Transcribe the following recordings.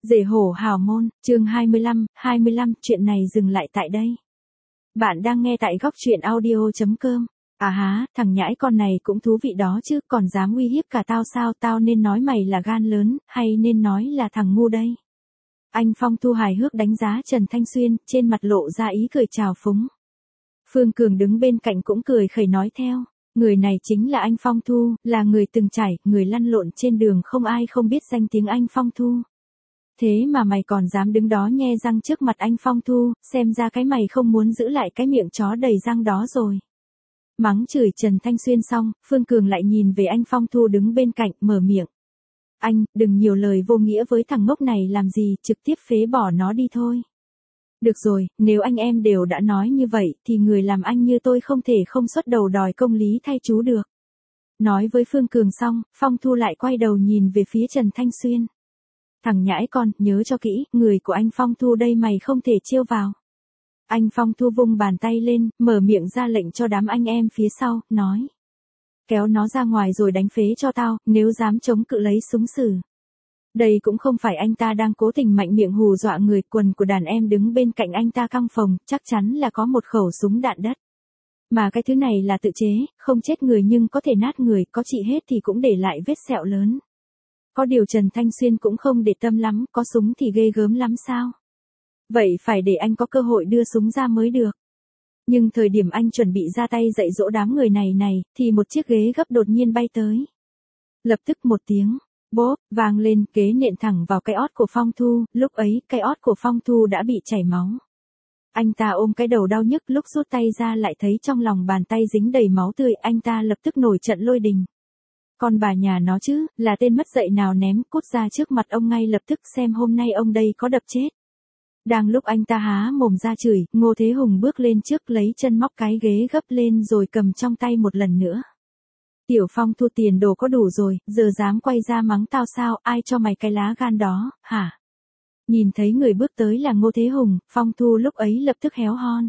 Rể hổ hào môn, chương 25, chuyện này dừng lại tại đây. Bạn đang nghe tại góc truyện audio.com. À há, thằng nhãi con này cũng thú vị đó chứ, còn dám uy hiếp cả tao sao, tao nên nói mày là gan lớn, hay nên nói là thằng ngu đây? Anh Phong Thu hài hước đánh giá Trần Thanh Xuyên, trên mặt lộ ra ý cười trào phúng. Phương Cường đứng bên cạnh cũng cười khẩy nói theo. Người này chính là anh Phong Thu, là người từng trải, người lăn lộn trên đường không ai không biết danh tiếng anh Phong Thu. Thế mà mày còn dám đứng đó nhe răng trước mặt anh Phong Thu, xem ra cái mày không muốn giữ lại cái miệng chó đầy răng đó rồi. Mắng chửi Trần Thanh Xuyên xong, Phương Cường lại nhìn về anh Phong Thu đứng bên cạnh, mở miệng. Anh, đừng nhiều lời vô nghĩa với thằng ngốc này làm gì, trực tiếp phế bỏ nó đi thôi. Được rồi, nếu anh em đều đã nói như vậy, thì người làm anh như tôi không thể không xuất đầu đòi công lý thay chú được. Nói với Phương Cường xong, Phong Thu lại quay đầu nhìn về phía Trần Thanh Xuyên. Thằng nhãi con, nhớ cho kỹ, người của anh Phong Thu đây mày không thể chiêu vào. Anh Phong Thu vung bàn tay lên, mở miệng ra lệnh cho đám anh em phía sau, nói. Kéo nó ra ngoài rồi đánh phế cho tao, nếu dám chống cự lấy súng xử. Đây cũng không phải anh ta đang cố tình mạnh miệng hù dọa người, quần của đàn em đứng bên cạnh anh ta căng phồng, chắc chắn là có một khẩu súng đạn đất. Mà cái thứ này là tự chế, không chết người nhưng có thể nát người, có trị hết thì cũng để lại vết sẹo lớn. Có điều Trần Thanh Xuyên cũng không để tâm lắm, có súng thì ghê gớm lắm sao? Vậy phải để anh có cơ hội đưa súng ra mới được. Nhưng thời điểm anh chuẩn bị ra tay dạy dỗ đám người này, thì một chiếc ghế gấp đột nhiên bay tới. Lập tức một tiếng, bốp, vang lên, ghế nện thẳng vào cái ót của Phong Thu, lúc ấy, cái ót của Phong Thu đã bị chảy máu. Anh ta ôm cái đầu đau nhức, lúc rút tay ra lại thấy trong lòng bàn tay dính đầy máu tươi, anh ta lập tức nổi trận lôi đình. Con bà nhà nó chứ, là tên mất dạy nào ném, cút ra trước mặt ông ngay lập tức xem hôm nay ông đây có đập chết. Đang lúc anh ta há mồm ra chửi, Ngô Thế Hùng bước lên trước lấy chân móc cái ghế gấp lên rồi cầm trong tay một lần nữa. Tiểu Phong Thu, tiền đồ có đủ rồi, giờ dám quay ra mắng tao sao, ai cho mày cái lá gan đó, hả? Nhìn thấy người bước tới là Ngô Thế Hùng, Phong Thu lúc ấy lập tức héo hon.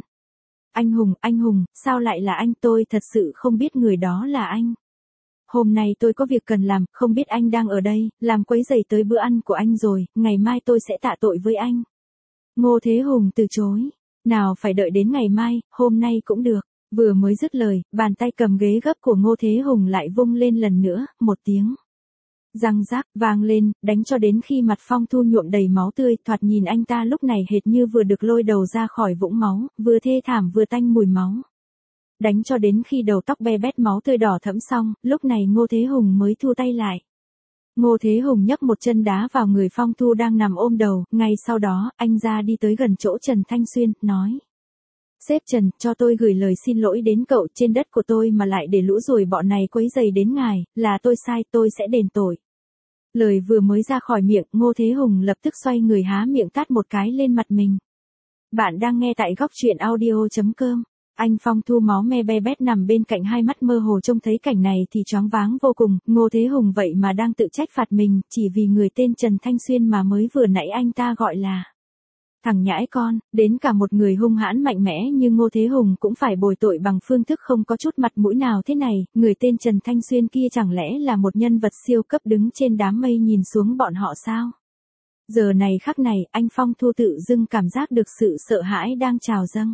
Anh Hùng, sao lại là anh, tôi thật sự không biết người đó là anh. Hôm nay tôi có việc cần làm, không biết anh đang ở đây, làm quấy rầy tới bữa ăn của anh rồi, ngày mai tôi sẽ tạ tội với anh. Ngô Thế Hùng từ chối. Nào phải đợi đến ngày mai, hôm nay cũng được. Vừa mới dứt lời, bàn tay cầm ghế gấp của Ngô Thế Hùng lại vung lên lần nữa, một tiếng. Răng rác, vang lên, đánh cho đến khi mặt Phong Thu nhuộm đầy máu tươi, thoạt nhìn anh ta lúc này hệt như vừa được lôi đầu ra khỏi vũng máu, vừa thê thảm vừa tanh mùi máu. Đánh cho đến khi đầu tóc be bét máu tươi đỏ thẫm xong, lúc này Ngô Thế Hùng mới thu tay lại. Ngô Thế Hùng nhấc một chân đá vào người Phong Thu đang nằm ôm đầu, ngay sau đó, anh ra đi tới gần chỗ Trần Thanh Xuyên, nói. Sếp Trần, cho tôi gửi lời xin lỗi đến cậu, trên đất của tôi mà lại để lũ ruồi bọn này quấy rầy đến ngài, là tôi sai, tôi sẽ đền tội. Lời vừa mới ra khỏi miệng, Ngô Thế Hùng lập tức xoay người há miệng tát một cái lên mặt mình. Bạn đang nghe tại góc truyện audio.com. Anh Phong Thu máu me be bét nằm bên cạnh, hai mắt mơ hồ trông thấy cảnh này thì choáng váng vô cùng, Ngô Thế Hùng vậy mà đang tự trách phạt mình, chỉ vì người tên Trần Thanh Xuyên mà mới vừa nãy anh ta gọi là thằng nhãi con, đến cả một người hung hãn mạnh mẽ như Ngô Thế Hùng cũng phải bồi tội bằng phương thức không có chút mặt mũi nào thế này, người tên Trần Thanh Xuyên kia chẳng lẽ là một nhân vật siêu cấp đứng trên đám mây nhìn xuống bọn họ sao? Giờ này khắc này, anh Phong Thu tự dưng cảm giác được sự sợ hãi đang trào dâng.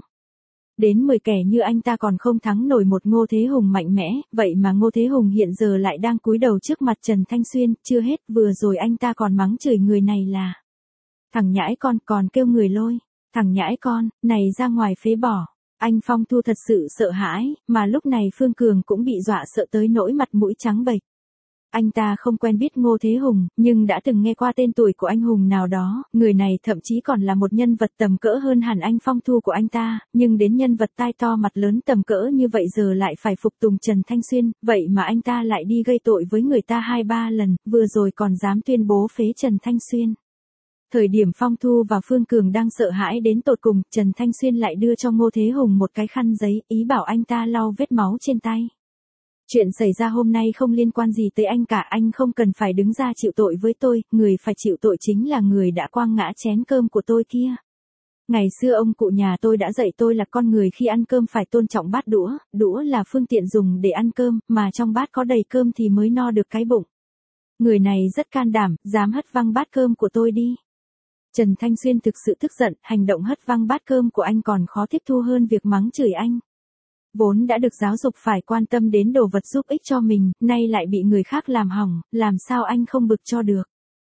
Đến 10 kẻ như anh ta còn không thắng nổi một Ngô Thế Hùng mạnh mẽ, vậy mà Ngô Thế Hùng hiện giờ lại đang cúi đầu trước mặt Trần Thanh Xuyên, chưa hết, vừa rồi anh ta còn mắng chửi người này là thằng nhãi con, còn kêu người lôi, thằng nhãi con, này ra ngoài phế bỏ. Anh Phong Thu thật sự sợ hãi, mà lúc này Phương Cường cũng bị dọa sợ tới nỗi mặt mũi trắng bệch. Anh ta không quen biết Ngô Thế Hùng, nhưng đã từng nghe qua tên tuổi của anh hùng nào đó, người này thậm chí còn là một nhân vật tầm cỡ hơn hẳn anh Phong Thu của anh ta, nhưng đến nhân vật tai to mặt lớn tầm cỡ như vậy giờ lại phải phục tùng Trần Thanh Xuyên, vậy mà anh ta lại đi gây tội với người ta 2-3 lần, vừa rồi còn dám tuyên bố phế Trần Thanh Xuyên. Thời điểm Phong Thu và Phương Cường đang sợ hãi đến tột cùng, Trần Thanh Xuyên lại đưa cho Ngô Thế Hùng một cái khăn giấy, ý bảo anh ta lau vết máu trên tay. Chuyện xảy ra hôm nay không liên quan gì tới anh cả, anh không cần phải đứng ra chịu tội với tôi, người phải chịu tội chính là người đã quăng ngã chén cơm của tôi kia. Ngày xưa ông cụ nhà tôi đã dạy tôi là con người khi ăn cơm phải tôn trọng bát đũa, đũa là phương tiện dùng để ăn cơm, mà trong bát có đầy cơm thì mới no được cái bụng. Người này rất can đảm, dám hất văng bát cơm của tôi đi. Trần Thanh Xuyên thực sự tức giận, hành động hất văng bát cơm của anh còn khó tiếp thu hơn việc mắng chửi anh. Vốn đã được giáo dục phải quan tâm đến đồ vật giúp ích cho mình, nay lại bị người khác làm hỏng, làm sao anh không bực cho được.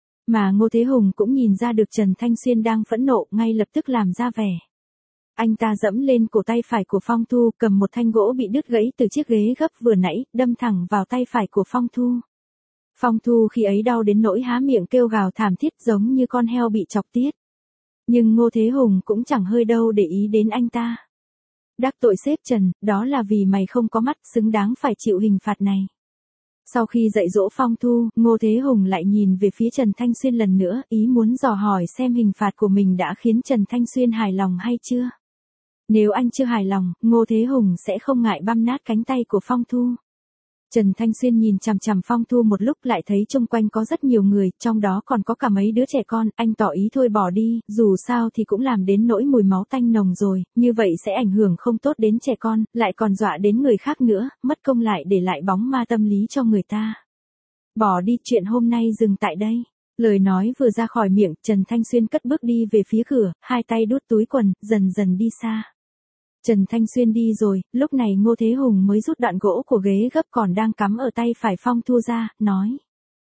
Mà Ngô Thế Hùng cũng nhìn ra được Trần Thanh Xuyên đang phẫn nộ, ngay lập tức làm ra vẻ. Anh ta dẫm lên cổ tay phải của Phong Thu, cầm một thanh gỗ bị đứt gãy từ chiếc ghế gấp vừa nãy, đâm thẳng vào tay phải của Phong Thu. Phong Thu khi ấy đau đến nỗi há miệng kêu gào thảm thiết giống như con heo bị chọc tiết. Nhưng Ngô Thế Hùng cũng chẳng hơi đâu để ý đến anh ta. Đắc tội sếp Trần, đó là vì mày không có mắt, xứng đáng phải chịu hình phạt này. Sau khi dạy dỗ Phong Thu, Ngô Thế Hùng lại nhìn về phía Trần Thanh Xuyên lần nữa, ý muốn dò hỏi xem hình phạt của mình đã khiến Trần Thanh Xuyên hài lòng hay chưa. Nếu anh chưa hài lòng, Ngô Thế Hùng sẽ không ngại băm nát cánh tay của Phong Thu. Trần Thanh Xuyên nhìn chằm chằm Phong Thu một lúc lại thấy xung quanh có rất nhiều người, trong đó còn có cả mấy đứa trẻ con, anh tỏ ý thôi bỏ đi, dù sao thì cũng làm đến nỗi mùi máu tanh nồng rồi, như vậy sẽ ảnh hưởng không tốt đến trẻ con, lại còn dọa đến người khác nữa, mất công lại để lại bóng ma tâm lý cho người ta. Bỏ đi, chuyện hôm nay dừng tại đây. Lời nói vừa ra khỏi miệng, Trần Thanh Xuyên cất bước đi về phía cửa, hai tay đút túi quần, dần dần đi xa. Trần Thanh Xuyên đi rồi, lúc này Ngô Thế Hùng mới rút đoạn gỗ của ghế gấp còn đang cắm ở tay phải Phong Thu ra, nói.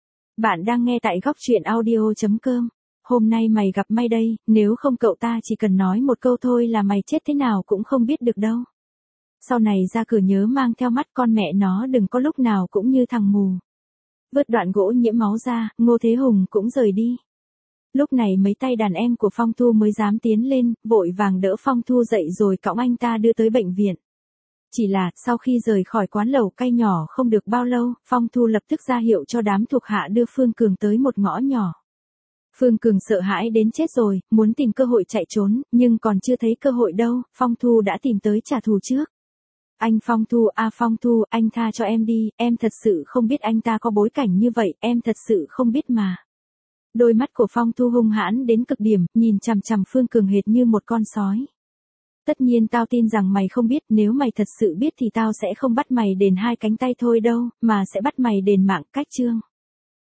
Bạn đang nghe tại góc truyện audio.com. Hôm nay mày gặp may đây, nếu không cậu ta chỉ cần nói một câu thôi là mày chết thế nào cũng không biết được đâu. Sau này ra cửa nhớ mang theo mắt, con mẹ nó đừng có lúc nào cũng như thằng mù. Vớt đoạn gỗ nhiễm máu ra, Ngô Thế Hùng cũng rời đi. Lúc này mấy tay đàn em của Phong Thu mới dám tiến lên, vội vàng đỡ Phong Thu dậy rồi cõng anh ta đưa tới bệnh viện. Chỉ là, sau khi rời khỏi quán lẩu cay nhỏ không được bao lâu, Phong Thu lập tức ra hiệu cho đám thuộc hạ đưa Phương Cường tới một ngõ nhỏ. Phương Cường sợ hãi đến chết rồi, muốn tìm cơ hội chạy trốn, nhưng còn chưa thấy cơ hội đâu, Phong Thu đã tìm tới trả thù trước. Anh Phong Thu, Phong Thu, anh tha cho em đi, em thật sự không biết anh ta có bối cảnh như vậy, em thật sự không biết mà. Đôi mắt của Phong Thu hung hãn đến cực điểm, nhìn chằm chằm Phương Cường hệt như một con sói. Tất nhiên tao tin rằng mày không biết, nếu mày thật sự biết thì tao sẽ không bắt mày đền hai cánh tay thôi đâu, mà sẽ bắt mày đền mạng, cách chương.